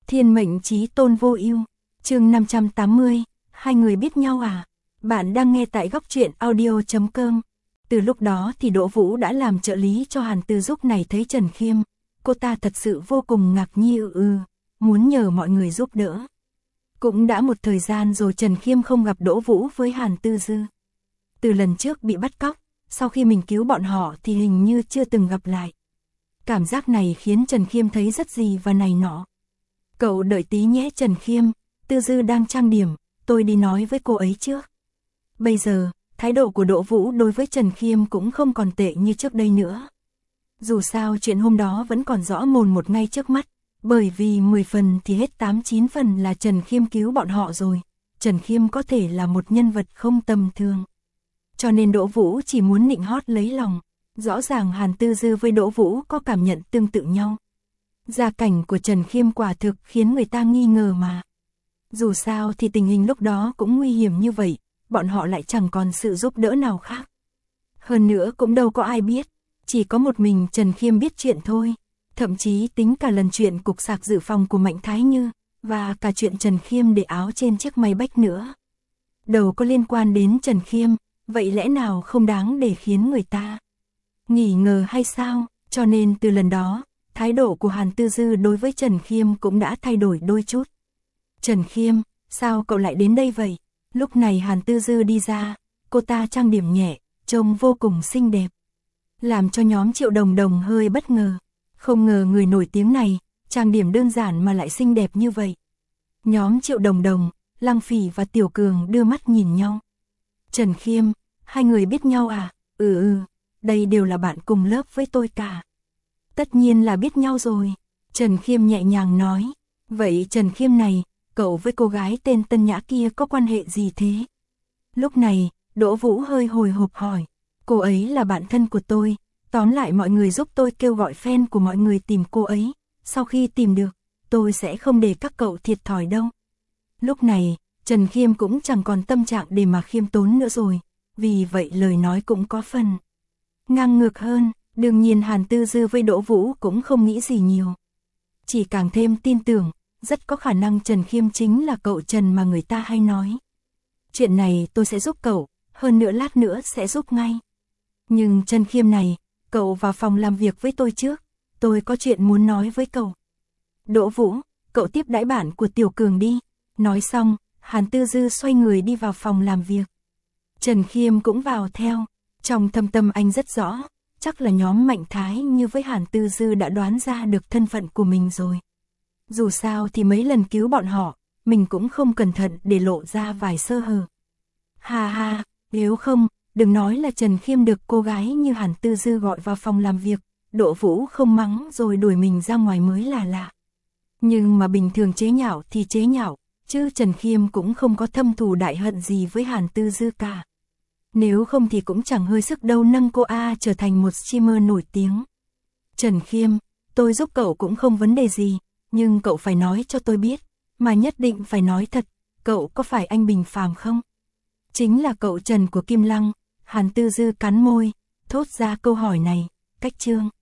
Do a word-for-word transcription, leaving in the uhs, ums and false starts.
Thiên mệnh chí tôn vô ưu, chương năm trăm tám mươi, hai người biết nhau à? Bạn đang nghe tại góc truyện audio chấm com. Từ lúc đó thì Đỗ Vũ đã làm trợ lý cho Hàn Tư Dục này thấy Trần Khiêm, cô ta thật sự vô cùng ngạc nhiên ư ừ, muốn nhờ mọi người giúp đỡ. Cũng đã một thời gian rồi Trần Khiêm không gặp Đỗ Vũ với Hàn Tư Dư. Từ lần trước bị bắt cóc, sau khi mình cứu bọn họ thì hình như chưa từng gặp lại. Cảm giác này khiến Trần Khiêm thấy rất gì và này nọ. Cậu đợi tí nhé Trần Khiêm, Tư Dư đang trang điểm, tôi đi nói với cô ấy trước. Bây giờ, thái độ của Đỗ Vũ đối với Trần Khiêm cũng không còn tệ như trước đây nữa. Dù sao chuyện hôm đó vẫn còn rõ mồn một ngay trước mắt, bởi vì mười phần thì hết tám chín phần là Trần Khiêm cứu bọn họ rồi. Trần Khiêm có thể là một nhân vật không tầm thường. Cho nên Đỗ Vũ chỉ muốn nịnh hót lấy lòng. Rõ ràng Hàn Tư Dư với Đỗ Vũ có cảm nhận tương tự nhau. Gia cảnh của Trần Khiêm quả thực khiến người ta nghi ngờ mà. Dù sao thì tình hình lúc đó cũng nguy hiểm như vậy, bọn họ lại chẳng còn sự giúp đỡ nào khác. Hơn nữa cũng đâu có ai biết, chỉ có một mình Trần Khiêm biết chuyện thôi. Thậm chí tính cả lần chuyện cục sạc dự phòng của Mạnh Thái Như, và cả chuyện Trần Khiêm để áo trên chiếc máy bách nữa. Đâu có liên quan đến Trần Khiêm, vậy lẽ nào không đáng để khiến người ta nghỉ ngờ hay sao? Cho nên từ lần đó, thái độ của Hàn Tư Dư đối với Trần Khiêm cũng đã thay đổi đôi chút. Trần Khiêm, sao cậu lại đến đây vậy? Lúc này Hàn Tư Dư đi ra, cô ta trang điểm nhẹ, trông vô cùng xinh đẹp. Làm cho nhóm Triệu Đồng Đồng hơi bất ngờ. Không ngờ người nổi tiếng này, trang điểm đơn giản mà lại xinh đẹp như vậy. Nhóm Triệu Đồng Đồng, Lăng Phỉ và Tiểu Cường đưa mắt nhìn nhau. Trần Khiêm, hai người biết nhau à? Ừ ừ, đây đều là bạn cùng lớp với tôi cả. Tất nhiên là biết nhau rồi. Trần Khiêm nhẹ nhàng nói. Vậy Trần Khiêm này, cậu với cô gái tên Tân Nhã kia có quan hệ gì thế? Lúc này, Đỗ Vũ hơi hồi hộp hỏi. Cô ấy là bạn thân của tôi. Tóm lại mọi người giúp tôi kêu gọi fan của mọi người tìm cô ấy. Sau khi tìm được, tôi sẽ không để các cậu thiệt thòi đâu. Lúc này, Trần Khiêm cũng chẳng còn tâm trạng để mà khiêm tốn nữa rồi. Vì vậy lời nói cũng có phần ngang ngược hơn. Đương nhiên Hàn Tư Dư với Đỗ Vũ cũng không nghĩ gì nhiều. Chỉ càng thêm tin tưởng, rất có khả năng Trần Khiêm chính là cậu Trần mà người ta hay nói. Chuyện này tôi sẽ giúp cậu, hơn nữa lát nữa sẽ giúp ngay. Nhưng Trần Khiêm này, cậu vào phòng làm việc với tôi trước, tôi có chuyện muốn nói với cậu. Đỗ Vũ, cậu tiếp đãi bạn của Tiểu Cường đi. Nói xong, Hàn Tư Dư xoay người đi vào phòng làm việc. Trần Khiêm cũng vào theo, trong thâm tâm anh rất rõ. Chắc là nhóm Mạnh Thái Như với Hàn Tư Dư đã đoán ra được thân phận của mình rồi. Dù sao thì mấy lần cứu bọn họ, mình cũng không cẩn thận để lộ ra vài sơ hở. Ha ha, nếu không, đừng nói là Trần Khiêm được cô gái như Hàn Tư Dư gọi vào phòng làm việc, Đỗ Vũ không mắng rồi đuổi mình ra ngoài mới là lạ. Nhưng mà bình thường chế nhạo thì chế nhạo, chứ Trần Khiêm cũng không có thâm thù đại hận gì với Hàn Tư Dư cả. Nếu không thì cũng chẳng hơi sức đâu nâng cô A trở thành một streamer nổi tiếng. Trần Khiêm, tôi giúp cậu cũng không vấn đề gì, nhưng cậu phải nói cho tôi biết, mà nhất định phải nói thật, cậu có phải anh Bình Phàm không? Chính là cậu Trần của Kim Lăng. Hàn Tư Dư cắn môi, thốt ra câu hỏi này, cách chương.